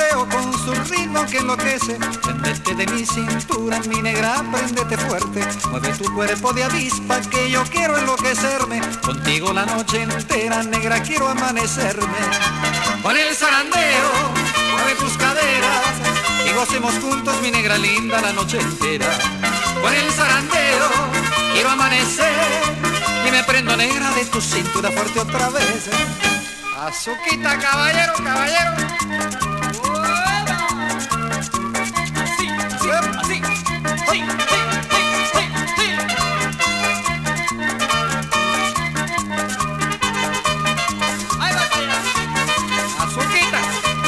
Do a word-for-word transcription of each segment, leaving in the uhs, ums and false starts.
zarandeo con su ritmo que enloquece. Prendete de mi cintura, mi negra, préndete fuerte. Mueve tu cuerpo de avispa que yo quiero enloquecerme. Contigo la noche entera, negra, quiero amanecerme. Con el zarandeo, mueve tus caderas y gocemos juntos, mi negra linda, la noche entera. Con el zarandeo, quiero amanecer y me prendo, negra, de tu cintura fuerte otra vez. Azuquita, caballero, caballero. Así, así, así. Sí, sí, sí, sí, sí. Ahí va, allá. Azuquita.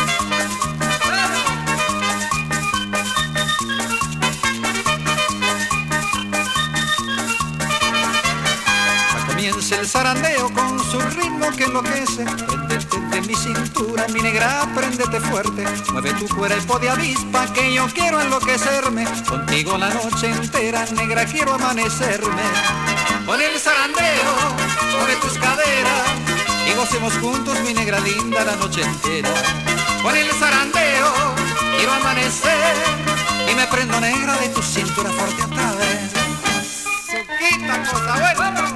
Comienza el zarandeo con su ritmo que enloquece. Préndete de mi cintura, mi negra, préndete fuerte. Mueve tu cuerpo de avispa que yo quiero enloquecerme. Contigo la noche entera, negra, quiero amanecerme. Con el zarandeo, mueve tus caderas y gocemos juntos, mi negra linda, la noche entera. Con el zarandeo, quiero amanecer y me prendo, negra, de tu cintura fuerte otra vez. Azuquita, cosa buena.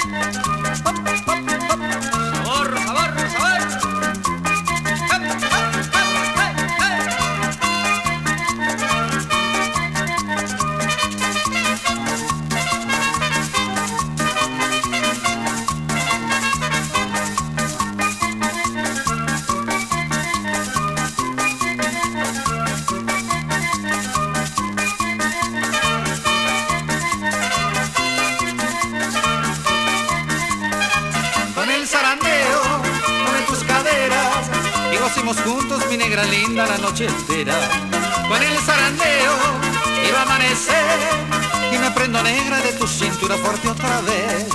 Sabor, sabor, sabor. Zarandeo, mueve tus caderas y gocemos juntos, mi negra linda, la noche entera. Con el zarandeo quiero amanecer y me prendo, negra, de tu cintura fuerte otra vez.